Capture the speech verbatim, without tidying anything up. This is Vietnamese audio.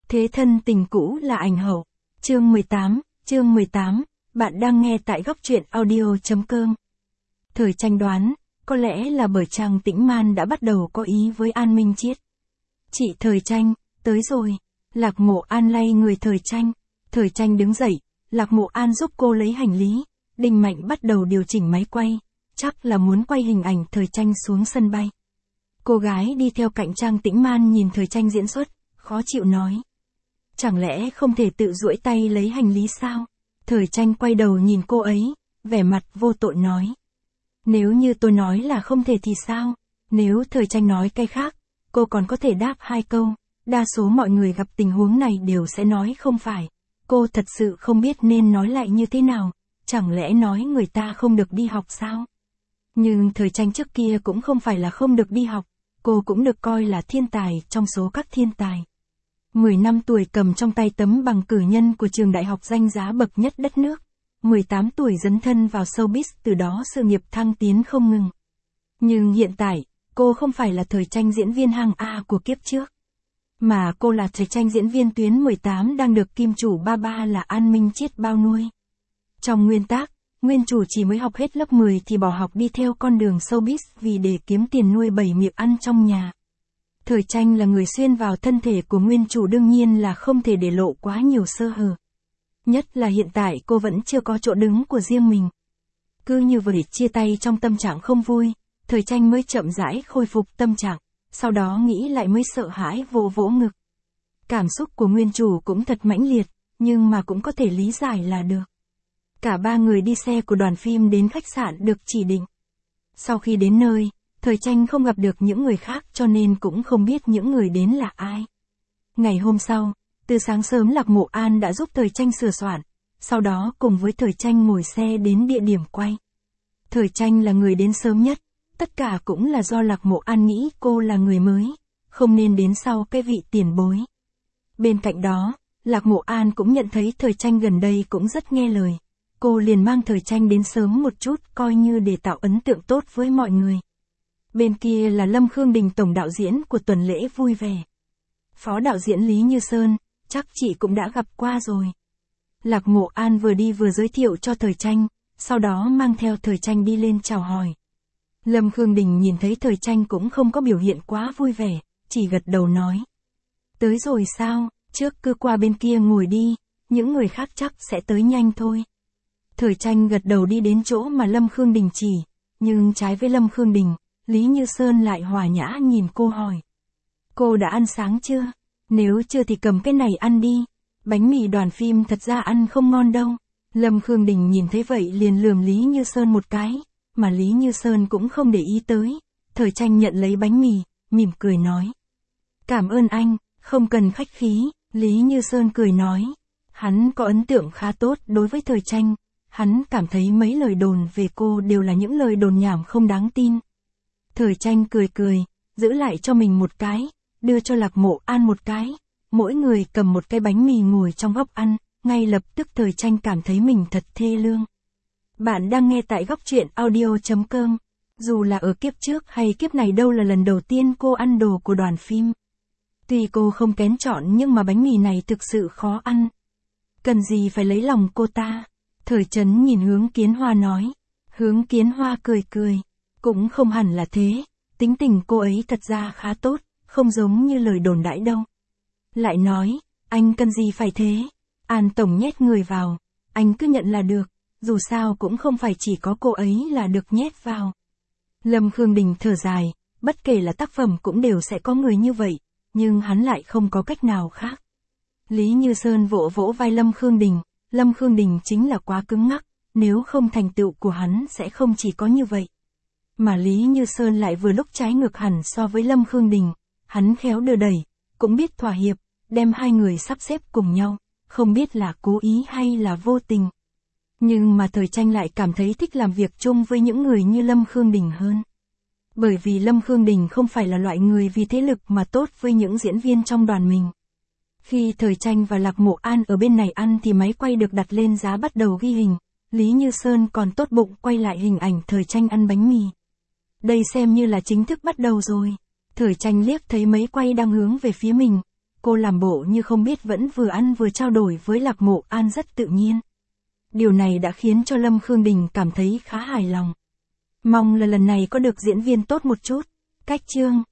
Thế thân tình cũ là ảnh hậu. Chương mười tám, chương mười tám, bạn đang nghe tại góc truyện audio.com. Thời tranh đoán, có lẽ là bởi Trang Tĩnh Man đã bắt đầu có ý với An Minh Chiết. Chị Thời Tranh, tới rồi. Lạc Mộ An lay người Thời Tranh. Thời Tranh đứng dậy, Lạc Mộ An giúp cô lấy hành lý. Đinh Mạnh bắt đầu điều chỉnh máy quay, chắc là muốn quay hình ảnh Thời Tranh xuống sân bay. Cô gái đi theo cạnh Trang Tĩnh Man nhìn Thời Tranh diễn xuất, khó chịu nói. Chẳng lẽ không thể tự duỗi tay lấy hành lý sao? Thời Tranh quay đầu nhìn cô ấy, vẻ mặt vô tội nói. Nếu như tôi nói là không thể thì sao? Nếu Thời Tranh nói cái khác, cô còn có thể đáp hai câu. Đa số mọi người gặp tình huống này đều sẽ nói không phải. Cô thật sự không biết nên nói lại như thế nào. Chẳng lẽ nói người ta không được đi học sao? Nhưng Thời Tranh trước kia cũng không phải là không được đi học. Cô cũng được coi là thiên tài trong số các thiên tài. mười năm tuổi cầm trong tay tấm bằng cử nhân của trường đại học danh giá bậc nhất đất nước. mười tám tuổi dấn thân vào showbiz, từ đó sự nghiệp thăng tiến không ngừng. Nhưng hiện tại, cô không phải là Thời Tranh diễn viên hàng A của kiếp trước. Mà cô là Thời Tranh diễn viên tuyến mười tám đang được kim chủ ba ba là An Minh Chiết bao nuôi. Trong nguyên tác, nguyên chủ chỉ mới học hết lớp mười thì bỏ học đi theo con đường showbiz vì để kiếm tiền nuôi bảy miệng ăn trong nhà. Thời Tranh là người xuyên vào thân thể của nguyên chủ, đương nhiên là không thể để lộ quá nhiều sơ hở. Nhất là hiện tại cô vẫn chưa có chỗ đứng của riêng mình. Cứ như vậy chia tay trong tâm trạng không vui, Thời Tranh mới chậm rãi khôi phục tâm trạng, sau đó nghĩ lại mới sợ hãi vỗ vỗ ngực. Cảm xúc của nguyên chủ cũng thật mãnh liệt, nhưng mà cũng có thể lý giải là được. Cả ba người đi xe của đoàn phim đến khách sạn được chỉ định. Sau khi đến nơi, Thời Tranh không gặp được những người khác cho nên cũng không biết những người đến là ai. Ngày hôm sau, từ sáng sớm Lạc Mộ An đã giúp Thời Tranh sửa soạn, sau đó cùng với Thời Tranh ngồi xe đến địa điểm quay. Thời Tranh là người đến sớm nhất, tất cả cũng là do Lạc Mộ An nghĩ cô là người mới, không nên đến sau cái vị tiền bối. Bên cạnh đó, Lạc Mộ An cũng nhận thấy Thời Tranh gần đây cũng rất nghe lời. Cô liền mang Thời Tranh đến sớm một chút coi như để tạo ấn tượng tốt với mọi người. Bên kia là Lâm Khương Đình, tổng đạo diễn của tuần lễ vui vẻ. Phó đạo diễn Lý Như Sơn, chắc chị cũng đã gặp qua rồi. Lạc Mộ An vừa đi vừa giới thiệu cho Thời Tranh, sau đó mang theo Thời Tranh đi lên chào hỏi. Lâm Khương Đình nhìn thấy Thời Tranh cũng không có biểu hiện quá vui vẻ, chỉ gật đầu nói. Tới rồi sao, trước cứ qua bên kia ngồi đi, những người khác chắc sẽ tới nhanh thôi. Thời Tranh gật đầu đi đến chỗ mà Lâm Khương Đình chỉ, nhưng trái với Lâm Khương Đình, Lý Như Sơn lại hòa nhã nhìn cô hỏi. Cô đã ăn sáng chưa? Nếu chưa thì cầm cái này ăn đi. Bánh mì đoàn phim thật ra ăn không ngon đâu. Lâm Khương Đình nhìn thấy vậy liền lườm Lý Như Sơn một cái, mà Lý Như Sơn cũng không để ý tới. Thời Tranh nhận lấy bánh mì, mỉm cười nói. Cảm ơn anh, không cần khách khí. Lý Như Sơn cười nói. Hắn có ấn tượng khá tốt đối với Thời Tranh. Hắn cảm thấy mấy lời đồn về cô đều là những lời đồn nhảm không đáng tin. Thời Tranh cười cười, giữ lại cho mình một cái, đưa cho Lạc Mộ An một cái. Mỗi người cầm một cái bánh mì ngồi trong góc ăn, ngay lập tức Thời Tranh cảm thấy mình thật thê lương. Bạn đang nghe tại góc truyện audio.com. Dù là ở kiếp trước hay kiếp này đâu là lần đầu tiên cô ăn đồ của đoàn phim. Tuy cô không kén chọn nhưng mà bánh mì này thực sự khó ăn. Cần gì phải lấy lòng cô ta? Thời Trấn nhìn Hướng Kiến Hoa nói. Hướng Kiến Hoa cười cười. Cũng không hẳn là thế, tính tình cô ấy thật ra khá tốt, không giống như lời đồn đãi đâu. Lại nói, anh cần gì phải thế? An tổng nhét người vào, anh cứ nhận là được, dù sao cũng không phải chỉ có cô ấy là được nhét vào. Lâm Khương Đình thở dài, bất kể là tác phẩm cũng đều sẽ có người như vậy, nhưng hắn lại không có cách nào khác. Lý Như Sơn vỗ vỗ vai Lâm Khương Đình, Lâm Khương Đình chính là quá cứng ngắc, nếu không thành tựu của hắn sẽ không chỉ có như vậy. Mà Lý Như Sơn lại vừa lúc trái ngược hẳn so với Lâm Khương Đình, hắn khéo đưa đẩy, cũng biết thỏa hiệp, đem hai người sắp xếp cùng nhau, không biết là cố ý hay là vô tình. Nhưng mà Thời Tranh lại cảm thấy thích làm việc chung với những người như Lâm Khương Đình hơn. Bởi vì Lâm Khương Đình không phải là loại người vì thế lực mà tốt với những diễn viên trong đoàn mình. Khi Thời Tranh và Lạc Mộ An ở bên này ăn thì máy quay được đặt lên giá bắt đầu ghi hình, Lý Như Sơn còn tốt bụng quay lại hình ảnh Thời Tranh ăn bánh mì. Đây xem như là chính thức bắt đầu rồi. Thời Tranh liếc thấy máy quay đang hướng về phía mình, cô làm bộ như không biết vẫn vừa ăn vừa trao đổi với Lạc Mộ An rất tự nhiên. Điều này đã khiến cho Lâm Khương Đình cảm thấy khá hài lòng. Mong là lần này có được diễn viên tốt một chút. Cách chương